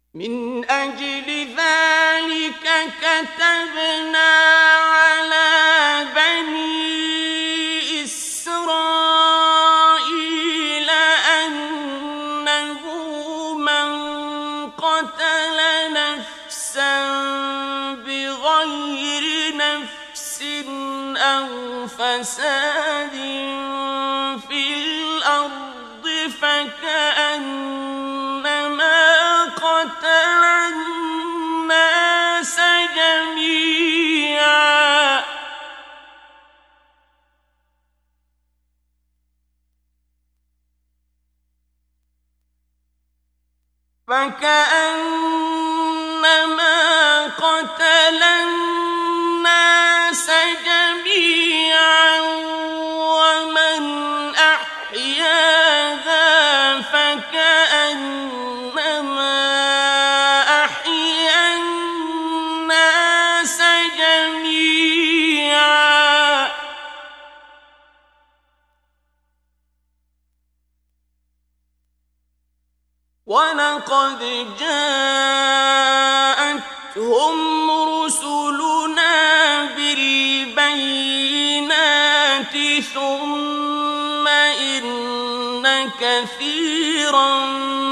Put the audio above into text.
من أجل ذلك كتبنا على بني إسرائيل أنه من قتل نفسا بغير نفس أو فساد في الأرض فكأنما قتل الناس جميعا ومن أحياها فكأنما أحيا الناس جميعا ولقد جاءتهم رسلنا بالبينات ثم إن كثيرا